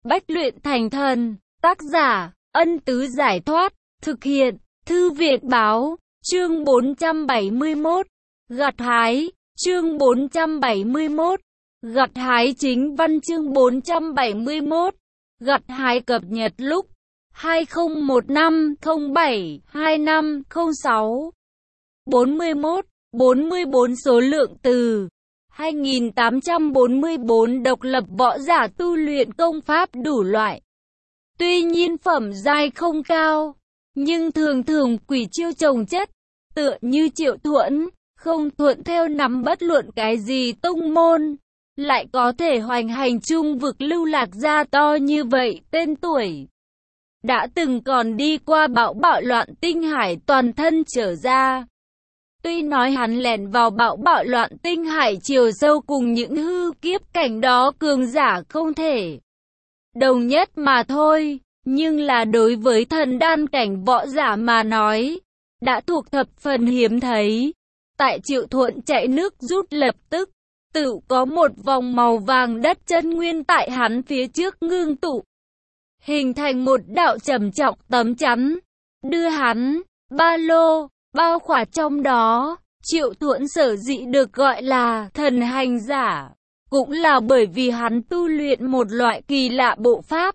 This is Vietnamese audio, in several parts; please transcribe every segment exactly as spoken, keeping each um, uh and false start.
Bách luyện thành thần. Tác giả, Ân Tứ Giải Thoát. Thực hiện, Thư viện Báo. Chương bốn trăm bảy mươi mốt. Gặt hái. Chương bốn trăm bảy mươi mốt. Gặt hái chính văn. Chương bốn trăm bảy mươi mốt. Gặt hái cập nhật lúc hai không một năm không bảy hai năm không sáu. bốn mươi mốt, bốn mươi bốn số lượng từ hai nghìn tám trăm bốn mươi bốn độc lập võ giả tu luyện công pháp đủ loại. Tuy nhiên phẩm giai không cao, nhưng thường thường quỷ chiêu chồng chất, tựa như Triệu Thuẫn, không thuận theo nắm bất luận cái gì tông môn, lại có thể hoành hành trung vực Lưu Lạc gia to như vậy. Tên tuổi đã từng còn đi qua bão bạo loạn tinh hải toàn thân trở ra. Tuy nói hắn lẻn vào bão bạo loạn tinh hải chiều sâu cùng những hư kiếp cảnh đó cường giả không thể đồng nhất mà thôi, nhưng là đối với thần đan cảnh võ giả mà nói, đã thuộc thập phần hiếm thấy. Tại Triệu Thuận chạy nước rút lập tức, tự có một vòng màu vàng đất chân nguyên tại hắn phía trước ngưng tụ, hình thành một đạo trầm trọng tấm chắn, đưa hắn, ba lô, bao khỏa trong đó. Triệu Thuận sở dĩ được gọi là thần hành giả, cũng là bởi vì hắn tu luyện một loại kỳ lạ bộ pháp,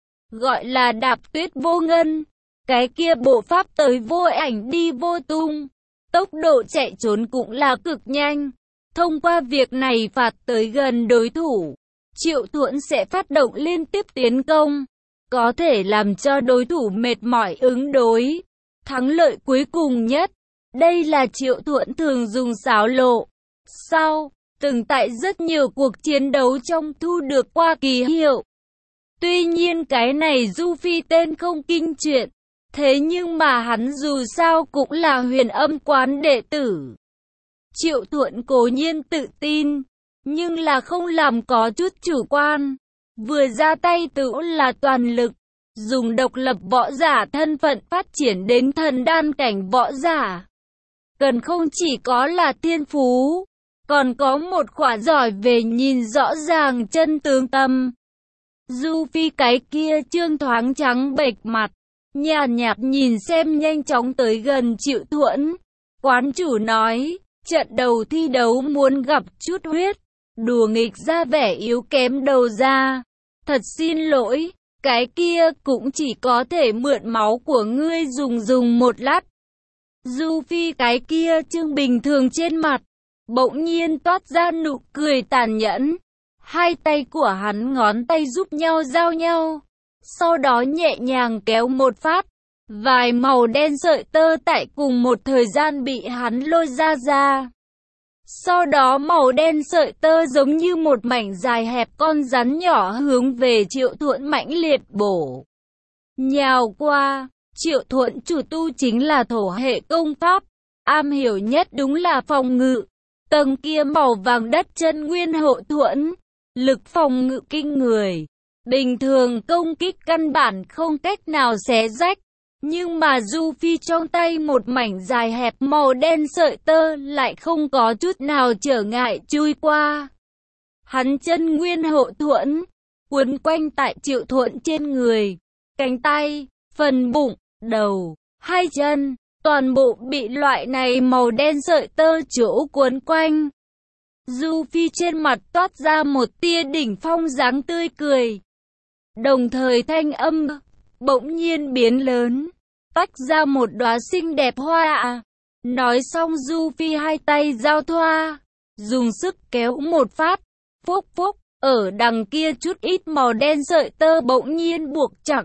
gọi là đạp tuyết vô ngân. Cái kia bộ pháp tới vô ảnh đi vô tung, tốc độ chạy trốn cũng là cực nhanh. Thông qua việc này phạt tới gần đối thủ, Triệu Thuận sẽ phát động liên tiếp tiến công, có thể làm cho đối thủ mệt mỏi ứng đối, thắng lợi cuối cùng nhất. Đây là Triệu Thuận thường dùng xáo lộ. Sau, từng tại rất nhiều cuộc chiến đấu trong thu được qua kỳ hiệu. Tuy nhiên cái này Du Phi tên không kinh chuyện, thế nhưng mà hắn dù sao cũng là Huyền Âm quán đệ tử. Triệu Thuận cố nhiên tự tin, nhưng là không làm có chút chủ quan. Vừa ra tay tự là toàn lực, dùng độc lập võ giả thân phận phát triển đến thần đan cảnh võ giả. Cần không chỉ có là thiên phú, còn có một khỏa giỏi về nhìn rõ ràng chân tướng tâm. Du Phi cái kia trương thoáng trắng bệch mặt, nhàn nhạt nhìn xem nhanh chóng tới gần Triệu Thuận. Quán chủ nói, trận đầu thi đấu muốn gặp chút huyết, đùa nghịch ra vẻ yếu kém đầu ra. Thật xin lỗi, cái kia cũng chỉ có thể mượn máu của ngươi dùng dùng một lát. Du Phi cái kia trương bình thường trên mặt, bỗng nhiên toát ra nụ cười tàn nhẫn. Hai tay của hắn ngón tay giúp nhau giao nhau, sau đó nhẹ nhàng kéo một phát, vài màu đen sợi tơ tại cùng một thời gian bị hắn lôi ra ra. Sau đó màu đen sợi tơ giống như một mảnh dài hẹp con rắn nhỏ hướng về Triệu Thuận mãnh liệt bổ nhào qua. Triệu Thuận chủ tu chính là thổ hệ công pháp, am hiểu nhất đúng là phòng ngự. Tầng kia màu vàng đất chân nguyên hộ thuẫn, lực phòng ngự kinh người, bình thường công kích căn bản không cách nào xé rách. Nhưng mà Du Phi trong tay một mảnh dài hẹp màu đen sợi tơ lại không có chút nào trở ngại chui qua. Hắn chân nguyên hộ thuẫn, quấn quanh tại Triệu Thuận trên người, cánh tay, phần bụng, đầu, hai chân, toàn bộ bị loại này màu đen sợi tơ chỗ quấn quanh. Du Phi trên mặt toát ra một tia đỉnh phong dáng tươi cười, đồng thời thanh âm bỗng nhiên biến lớn, tách ra một đóa xinh đẹp hoa ạ. Nói xong Du Phi hai tay giao thoa, dùng sức kéo một phát, phốc phốc, ở đằng kia chút ít màu đen sợi tơ bỗng nhiên buộc chặt.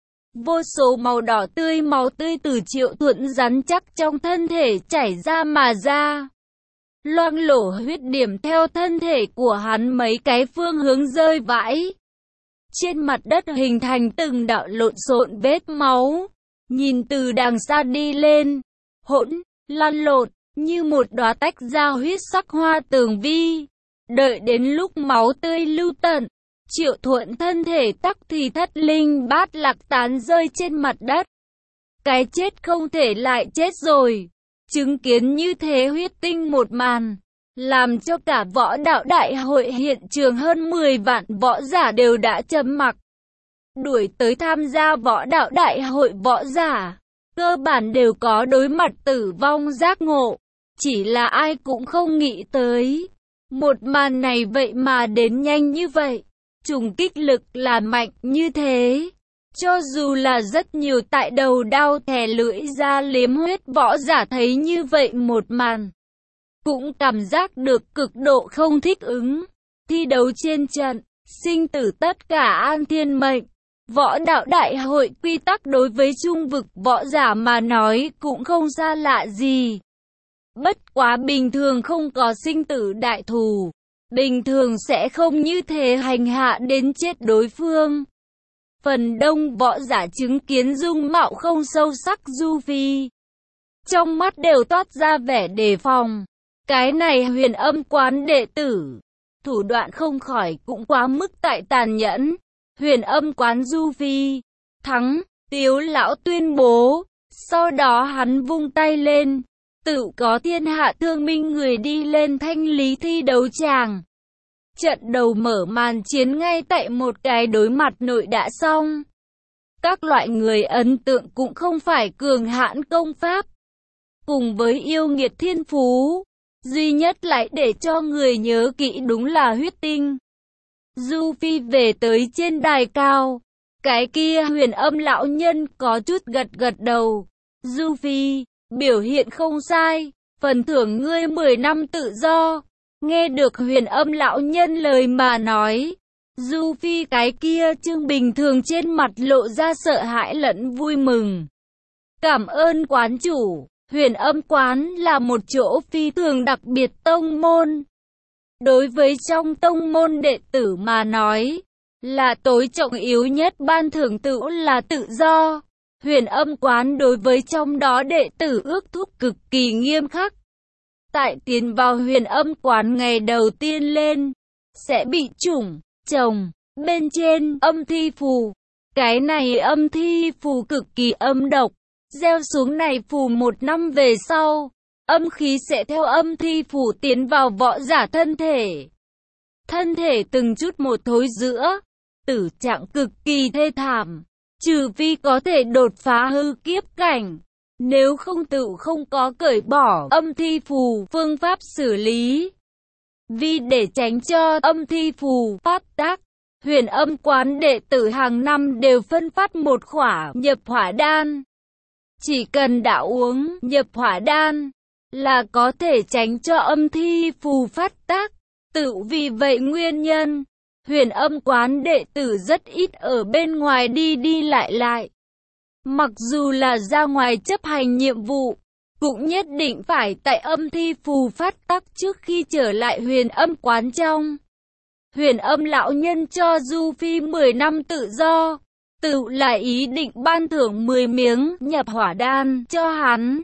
Vô số màu đỏ tươi máu tươi từ Triệu Thuận rắn chắc trong thân thể chảy ra mà ra, loang lổ huyết điểm theo thân thể của hắn mấy cái phương hướng rơi vãi. Trên mặt đất hình thành từng đạo lộn xộn vết máu, nhìn từ đằng xa đi lên, hỗn, lăn lộn, như một đóa tách ra huyết sắc hoa tường vi. Đợi đến lúc máu tươi lưu tận, Triệu Thuận thân thể tắc thì thất linh bát lạc tán rơi trên mặt đất. Cái chết không thể lại chết rồi. Chứng kiến như thế huyết tinh một màn, làm cho cả võ đạo đại hội hiện trường hơn mười vạn võ giả đều đã trầm mặc. đuổi tới tham gia võ đạo đại hội võ giả, cơ bản đều có đối mặt tử vong giác ngộ. Chỉ là ai cũng không nghĩ tới, một màn này vậy mà đến nhanh như vậy, trùng kích lực là mạnh như thế. Cho dù là rất nhiều tại đầu đao thè lưỡi ra liếm huyết võ giả thấy như vậy một màn, cũng cảm giác được cực độ không thích ứng. Thi đấu trên trận, sinh tử tất cả an thiên mệnh. Võ đạo đại hội quy tắc đối với trung vực võ giả mà nói cũng không xa lạ gì. Bất quá bình thường không có sinh tử đại thù, bình thường sẽ không như thế hành hạ đến chết đối phương. Phần đông võ giả chứng kiến dung mạo không sâu sắc Du Phi, trong mắt đều toát ra vẻ đề phòng. Cái này Huyền Âm quán đệ tử, thủ đoạn không khỏi cũng quá mức tại tàn nhẫn. Huyền Âm quán Du Phi thắng, Tiếu lão tuyên bố. Sau đó hắn vung tay lên, tự có thiên hạ thương minh người đi lên thanh lý thi đấu tràng. Trận đầu mở màn chiến ngay tại một cái đối mặt nội đã xong. Các loại người ấn tượng cũng không phải cường hãn công pháp, cùng với yêu nghiệt thiên phú, duy nhất lại để cho người nhớ kỹ đúng là huyết tinh. Du Phi về tới trên đài cao, cái kia Huyền Âm lão nhân có chút gật gật đầu. Du Phi, biểu hiện không sai, phần thưởng ngươi mười năm tự do. Nghe được Huyền Âm lão nhân lời mà nói, Du Phi cái kia trương bình thường trên mặt lộ ra sợ hãi lẫn vui mừng. Cảm ơn quán chủ. Huyền Âm quán là một chỗ phi thường đặc biệt tông môn. Đối với trong tông môn đệ tử mà nói, là tối trọng yếu nhất ban thưởng tự là tự do. Huyền Âm quán đối với trong đó đệ tử ước thúc cực kỳ nghiêm khắc. Tại tiến vào Huyền Âm quán ngày đầu tiên lên, sẽ bị trùng, trồng, bên trên âm thi phù. Cái này âm thi phù cực kỳ âm độc, gieo xuống này phù một năm về sau, âm khí sẽ theo âm thi phù tiến vào võ giả thân thể. Thân thể từng chút một thối rữa, tử trạng cực kỳ thê thảm, trừ phi có thể đột phá hư kiếp cảnh. Nếu không tự không có cởi bỏ âm thi phù phương pháp xử lý. Vì để tránh cho âm thi phù phát tác, Huyền Âm quán đệ tử hàng năm đều phân phát một khỏa nhập hỏa đan. Chỉ cần đã uống nhập hỏa đan là có thể tránh cho âm thi phù phát tác. Tự vì vậy nguyên nhân, Huyền Âm quán đệ tử rất ít ở bên ngoài đi đi lại lại. Mặc dù là ra ngoài chấp hành nhiệm vụ, cũng nhất định phải tại âm thi phù phát tác trước khi trở lại Huyền Âm quán trong. Huyền Âm lão nhân cho Du Phi mười năm tự do, tự là ý định ban thưởng mười miếng nhập hỏa đan cho hắn.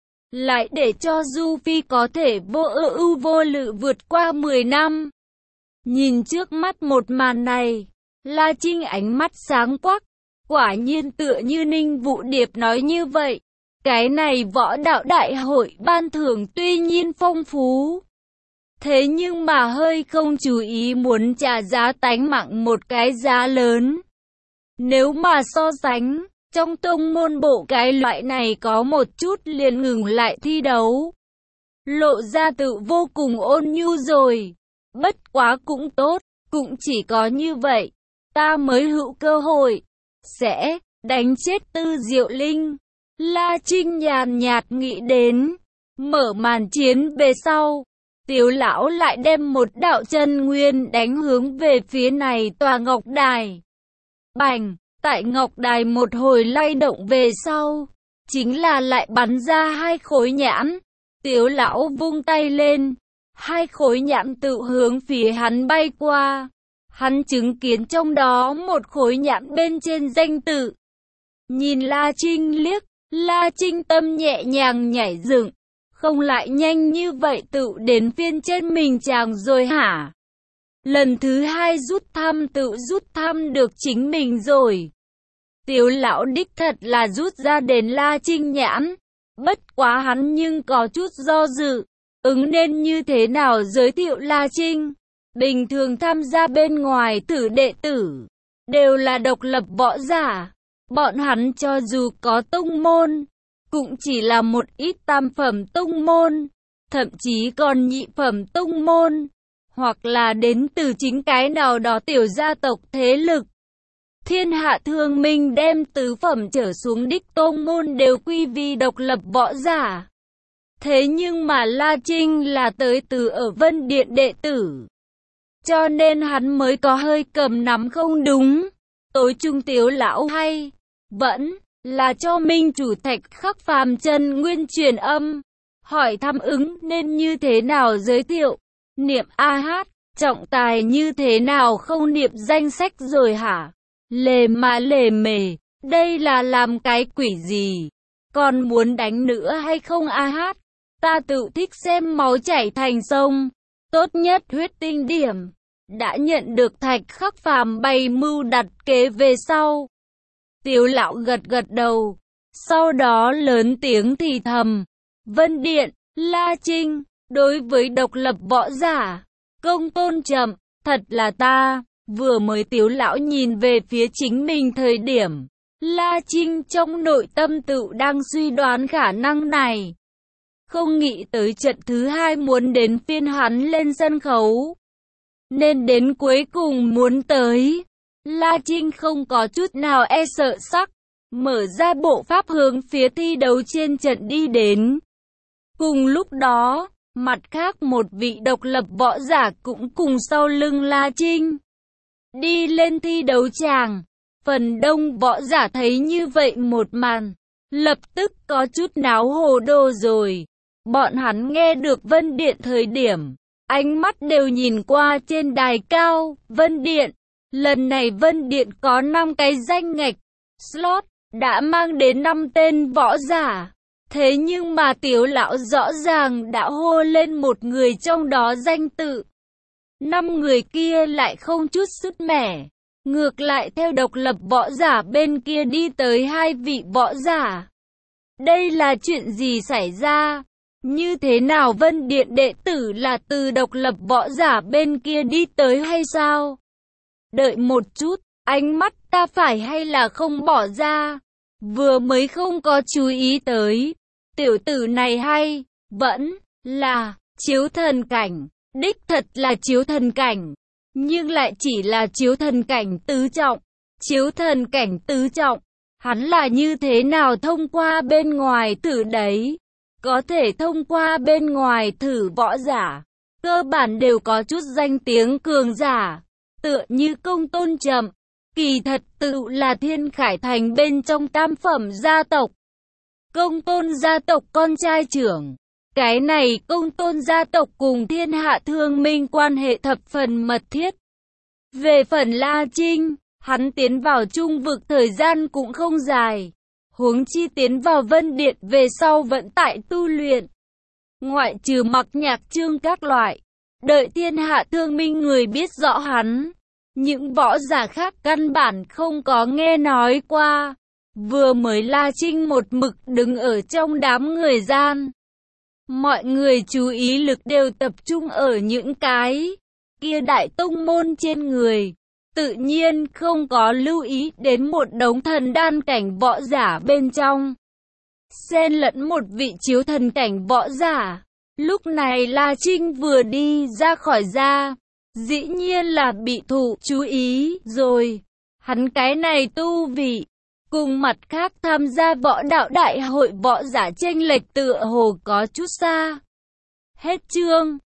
Lại để cho Du Phi có thể vô ưu vô lự vượt qua mười năm. Nhìn trước mắt một màn này, La Trinh ánh mắt sáng quắc. Quả nhiên tựa như Ninh Vũ Điệp nói như vậy, cái này võ đạo đại hội ban thưởng tuy nhiên phong phú, thế nhưng mà hơi không chú ý muốn trả giá tánh mạng một cái giá lớn. Nếu mà so sánh, trong tông môn bộ cái loại này có một chút liền ngừng lại thi đấu, lộ ra tự vô cùng ôn nhu rồi. Bất quá cũng tốt, cũng chỉ có như vậy, ta mới hữu cơ hội sẽ đánh chết Tư Diệu Linh. La Trinh nhàn nhạt nghĩ đến. Mở màn chiến về sau, Tiếu lão lại đem một đạo chân nguyên đánh hướng về phía này tòa ngọc đài. Bành, tại ngọc đài một hồi lay động về sau, chính là lại bắn ra hai khối nhãn. Tiếu lão vung tay lên, hai khối nhãn tự hướng phía hắn bay qua. Hắn chứng kiến trong đó một khối nhãn bên trên danh tự. Nhìn La Trinh liếc, La Trinh tâm nhẹ nhàng nhảy dựng. Không lại nhanh như vậy tự đến phiên trên mình chàng rồi hả? Lần thứ hai rút thăm tự rút thăm được chính mình rồi. Tiếu lão đích thật là rút ra đến La Trinh nhãn. Bất quá hắn nhưng có chút do dự. Ứng nên như thế nào giới thiệu La Trinh? Bình thường tham gia bên ngoài thử đệ tử, đều là độc lập võ giả. Bọn hắn cho dù có tông môn, cũng chỉ là một ít tam phẩm tông môn, thậm chí còn nhị phẩm tông môn, hoặc là đến từ chính cái nào đó tiểu gia tộc thế lực. Thiên Hạ Thương Minh đem tứ phẩm trở xuống đích tông môn đều quy vi độc lập võ giả. Thế nhưng mà La Trinh là tới từ ở Vân Điện đệ tử, cho nên hắn mới có hơi cầm nắm không đúng. Tối trung Tiếu lão hay vẫn là cho minh chủ Thạch Khắc Phàm chân nguyên truyền âm, hỏi thăm ứng nên như thế nào giới thiệu. Niệm a hát, trọng tài như thế nào không niệm danh sách rồi hả? Lề mà lề mề, đây là làm cái quỷ gì? Còn muốn đánh nữa hay không a hát? Ta tự thích xem máu chảy thành sông, tốt nhất huyết tinh điểm. Đã nhận được Thạch Khắc Phàm bày mưu đặt kế về sau. Tiếu lão gật gật đầu, sau đó lớn tiếng thì thầm. Vân Điện, La Trinh, đối với độc lập võ giả, công tôn chậm, thật là ta. Vừa mới Tiếu lão nhìn về phía chính mình thời điểm, La Trinh trong nội tâm tự đang suy đoán khả năng này. Không nghĩ tới trận thứ hai muốn đến phiên hắn lên sân khấu, nên đến cuối cùng muốn tới. La Trinh không có chút nào e sợ sắc, mở ra bộ pháp hướng phía thi đấu trên trận đi đến. Cùng lúc đó, mặt khác một vị độc lập võ giả cũng cùng sau lưng La Trinh đi lên thi đấu tràng. Phần đông võ giả thấy như vậy một màn, lập tức có chút náo hồ đồ rồi. Bọn hắn nghe được Vân Điện thời điểm, ánh mắt đều nhìn qua trên đài cao. Vân Điện, lần này Vân Điện có năm cái danh ngạch slot, đã mang đến năm tên võ giả. Thế nhưng mà Tiếu lão rõ ràng đã hô lên một người trong đó danh tự. Năm người kia lại không chút sứt mẻ, ngược lại theo độc lập võ giả bên kia đi tới hai vị võ giả. Đây là chuyện gì xảy ra? Như thế nào Vân Điện đệ tử là từ độc lập võ giả bên kia đi tới hay sao? Đợi một chút, ánh mắt ta phải hay là không bỏ ra? Vừa mới không có chú ý tới. Tiểu tử này hay vẫn là chiếu thần cảnh, đích thật là chiếu thần cảnh, nhưng lại chỉ là chiếu thần cảnh tứ trọng. Chiếu thần cảnh tứ trọng, hắn là như thế nào thông qua bên ngoài thử đấy? Có thể thông qua bên ngoài thử võ giả, cơ bản đều có chút danh tiếng cường giả, tựa như công tôn chậm, kỳ thật tự là Thiên Khải Thành bên trong tam phẩm gia tộc. Công tôn gia tộc con trai trưởng. Cái này công tôn gia tộc cùng Thiên Hạ Thương Minh quan hệ thập phần mật thiết. Về phần La Trinh, hắn tiến vào trung vực thời gian cũng không dài. Huống chi tiến vào Vân Điện về sau vẫn tại tu luyện. Ngoại trừ mặc nhạc chương các loại, đợi Thiên Hạ Thương Minh người biết rõ hắn, những võ giả khác căn bản không có nghe nói qua. Vừa mới La Trinh một mực đứng ở trong đám người gian, mọi người chú ý lực đều tập trung ở những cái kia đại tông môn trên người, tự nhiên không có lưu ý đến một đống thần đan cảnh võ giả bên trong, xen lẫn một vị chiếu thần cảnh võ giả. Lúc này La Trinh vừa đi ra khỏi ra, dĩ nhiên là bị thụ chú ý rồi. Hắn cái này tu vị, cùng mặt khác tham gia võ đạo đại hội võ giả chênh lệch tựa hồ có chút xa. Hết chương.